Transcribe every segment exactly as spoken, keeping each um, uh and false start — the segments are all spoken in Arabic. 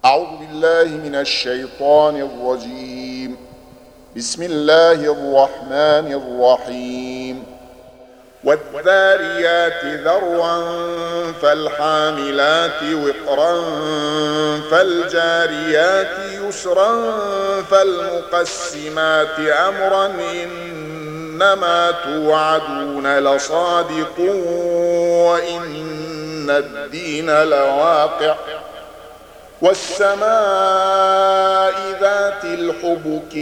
أعوذ بالله من الشيطان الرجيم. بسم الله الرحمن الرحيم. والذاريات ذروا فالحاملات وقرا فالجاريات يسرا فالمقسمات أمرا إنما توعدون لصادق وإن الدين لواقع والسماء ذات الحبك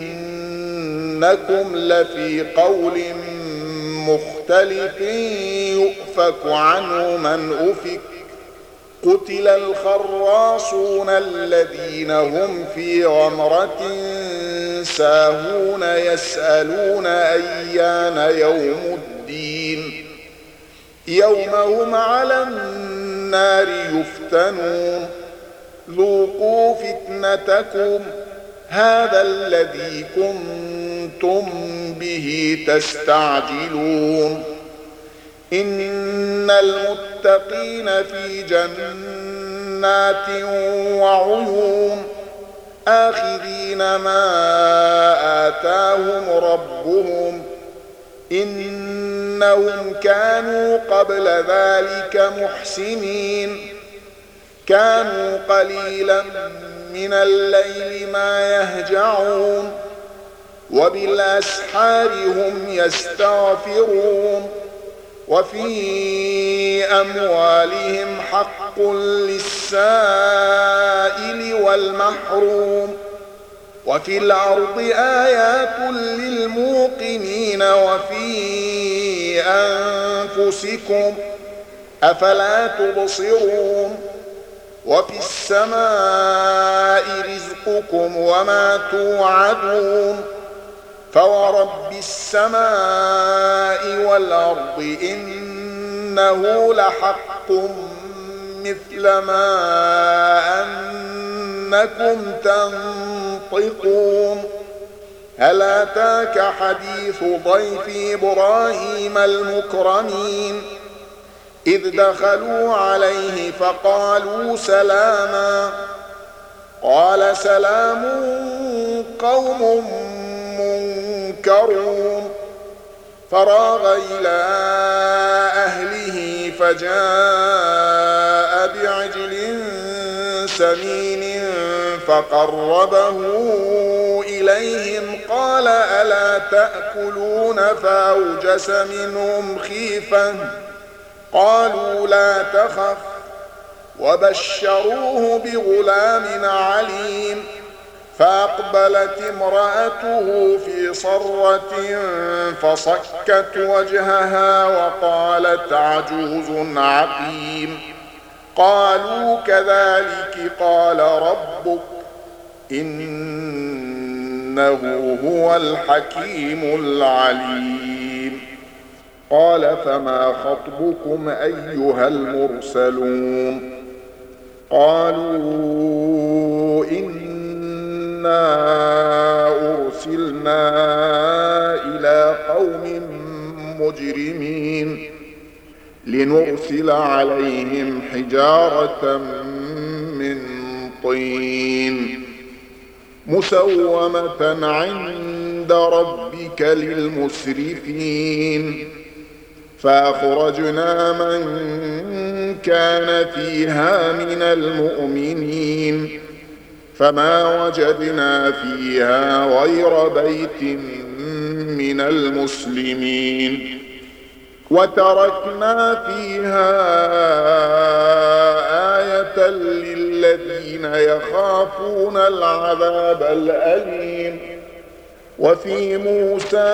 إنكم لفي قول مختلف يؤفك عنه من أفك قتل الخراصون الذين هم في غمرة ساهون يسألون أيان يوم الدين يوم هم على النار يفتنون ذوقوا فتنتكم هذا الذي كنتم به تستعجلون إن المتقين في جنات وعيون آخذين ما آتاهم ربهم إنهم كانوا قبل ذلك محسنين كانوا قليلا من الليل ما يهجعون وبالأسحار هم يستغفرون وفي أموالهم حق للسائل والمحروم وفي الأرض آيات للموقنين وفي أنفسكم أفلا تبصرون وفي السماء رزقكم وما توعدون فورب السماء والأرض إنه لحق مثل ما أنكم تنطقون هل أتاك حديث ضيف إبراهيم المكرمين إذ دخلوا عليه فقالوا سلاما قال سلام قوم منكرون فراغ إلى أهله فجاء بعجل سمين فقربه إليهم قال ألا تأكلون فأوجس منهم خيفة قالوا لا تخف وبشروه بغلام عليم فأقبلت امرأته في صرة فصكت وجهها وقالت عجوز عقيم قالوا كذلك قال ربك إنه هو الحكيم العليم قال فما خطبكم أيها المرسلون قالوا إنا أرسلنا إلى قوم مجرمين لنرسل عليهم حجارة من طين مسومة عند ربك للمسرفين فأخرجنا من كان فيها من المؤمنين فما وجدنا فيها غير بيت من المسلمين وتركنا فيها آية للذين يخافون العذاب الأليم وفي موسى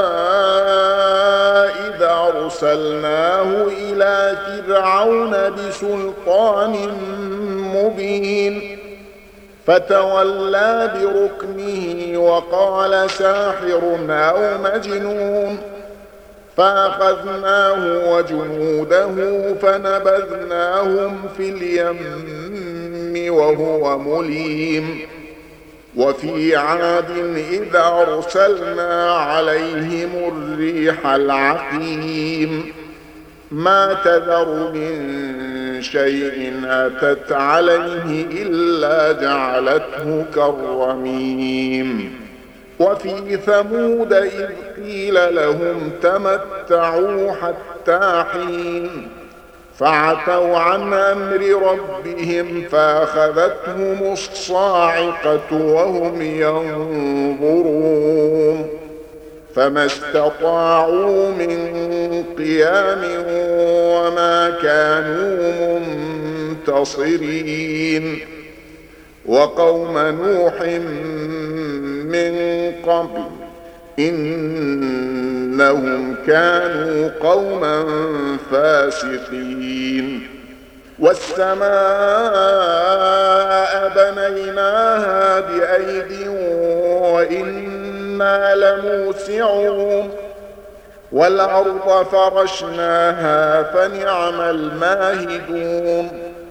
إذا أرسلناه إلى فرعون بسلطان مبين فتولى بركنه وقال ساحر أو مجنون فأخذناه وجنوده فنبذناهم في اليم وهو مليم وفي عاد إذا أرسلنا عليهم الريح العقيم ما تذر من شيء أتت عليه إلا جعلته كالرميم. وفي ثمود إذ قيل لهم تمتعوا حتى حين فعتوا عن أمر ربهم فأخذتهم الصاعقة وهم ينظرون فما استطاعوا من قيام وما كانوا منتصرين. وقوم نوح من قبل إنهم كانوا قوما فاسقين. والسماء بنيناها بأيد وإنا لموسعون والأرض فرشناها فنعم الماهدون.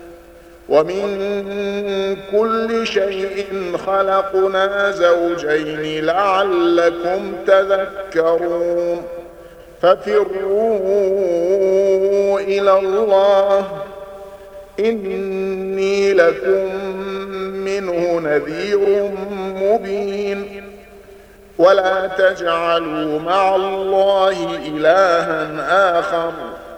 ومن كل شيء خلقنا زوجين لعلكم تذكرون. ففروا إلى الله إني لكم منه نذير مبين. ولا تجعلوا مع الله إلها آخر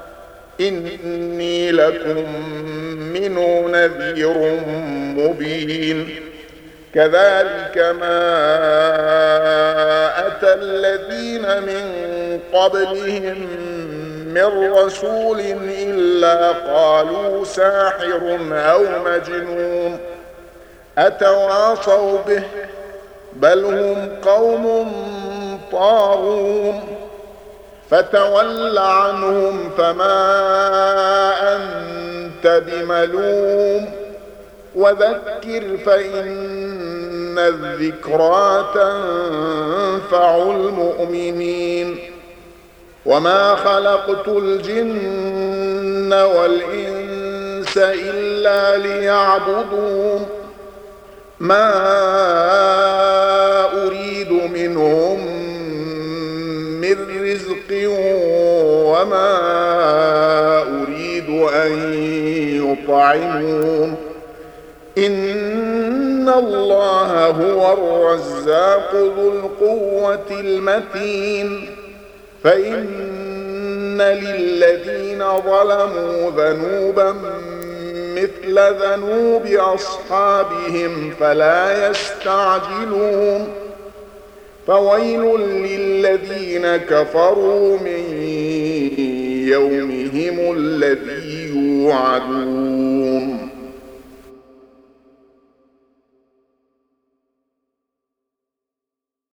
إني لكم منه نذير مبين. كذلك ما أتى الذين من قبلهم من رسول إلا قالوا ساحر أو مجنون أتواصوا به بل هم قوم طاغون. فتول عنهم فما أنت بملوم وذكر فإن الذكرى تنفع المؤمنين. وما خلقت الجن والإنس إلا ليعبدون ما أريد منهم من رزق وما أريد أن يطعمون إن الله هو الرزاق ذو القوة المتين. فإن للذين ظلموا ذنوبا مثل ذنوب أصحابهم فلا يستعجلون. فويل للذين كفروا من يومهم الذي يوعدون.